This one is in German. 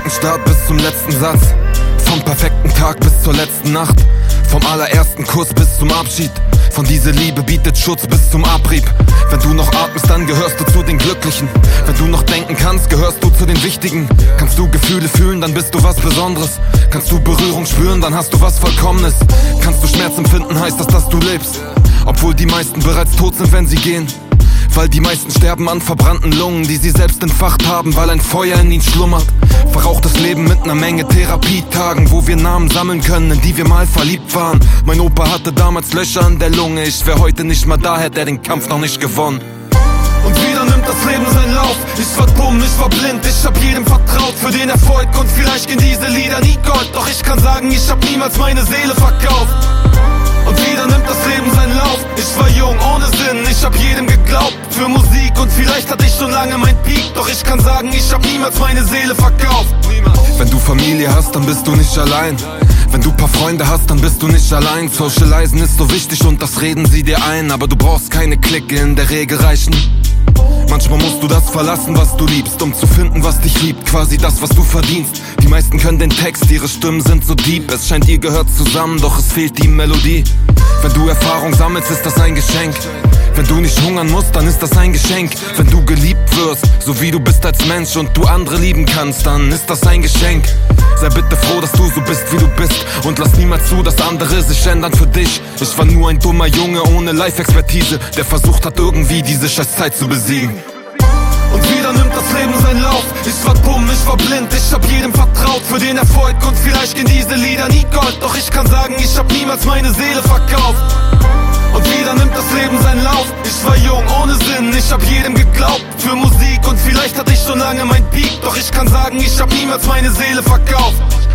perfekten Start bis zum letzten Satz, vom perfekten Tag bis zur letzten Nacht, vom allerersten Kuss bis zum Abschied. Von dieser Liebe bietet Schutz bis zum Abrieb. Wenn du noch atmest, dann gehörst du zu den Glücklichen. Wenn du noch denken kannst, gehörst du zu den Wichtigen. Kannst du Gefühle fühlen, dann bist du was Besonderes. Kannst du Berührung spüren, dann hast du was Vollkommenes. Kannst du Schmerz empfinden, heißt das, dass du lebst. Obwohl die meisten bereits tot sind, wenn sie gehen. Weil die meisten sterben an verbrannten Lungen, die sie selbst entfacht haben, weil ein Feuer in ihnen schlummert. Verrauchtes Leben mit einer Menge Therapietagen, wo wir Namen sammeln können, in die wir mal verliebt waren. Mein Opa hatte damals Löcher in der Lunge, ich wär heute nicht mehr da, hätte er den Kampf noch nicht gewonnen. Und wieder nimmt das Leben seinen Lauf. Ich war dumm, ich war blind, ich hab jedem vertraut für den Erfolg. Und vielleicht gehen diese Lieder nie Gold, doch ich kann sagen, ich hab niemals meine Seele verkauft. Und wieder nimmt das Leben seinen Lauf. Ich war jung, ohne Sinn, ich hab jedem geglaubt für Musik. Und vielleicht hatte ich schon lange mein Peak, doch ich kann sagen, ich hab niemals meine Seele verkauft. Wenn du Familie hast, dann bist du nicht allein. Wenn du paar Freunde hast, dann bist du nicht allein. Socializen ist so wichtig und das reden sie dir ein. Aber du brauchst keine Clique, in der Regel reichen. Manchmal musst du das verlassen, was du liebst, um zu finden, was dich liebt, quasi das, was du verdienst. Die meisten können den Text, ihre Stimmen sind so deep. Es scheint, ihr gehört zusammen, doch es fehlt die Melodie. Wenn du Erfahrung sammelst, ist das ein Geschenk. Wenn du nicht hungern musst, dann ist das ein Geschenk. Wenn du geliebt wirst, so wie du bist als Mensch und du andere lieben kannst, dann ist das ein Geschenk. Sei bitte froh, dass du so bist, wie du bist, und lass niemals zu, dass andere sich ändern für dich. Ich war nur ein dummer Junge ohne Life-Expertise, der versucht hat, irgendwie diese Scheißzeit zu besiegen. Und wieder nimmt das Leben seinen Lauf. Ich war dumm, ich war blind, ich hab jedem vertraut für den Erfolg. Und vielleicht gehen diese Lieder nie Gold, doch ich kann sagen, ich hab niemals meine Seele verkauft. Und wieder nimmt das Leben seinen Lauf. Ich war jung, ohne Sinn, ich hab jedem geglaubt für Musik. Und vielleicht hatte ich schon lange mein Peak, doch ich kann sagen, ich hab niemals meine Seele verkauft.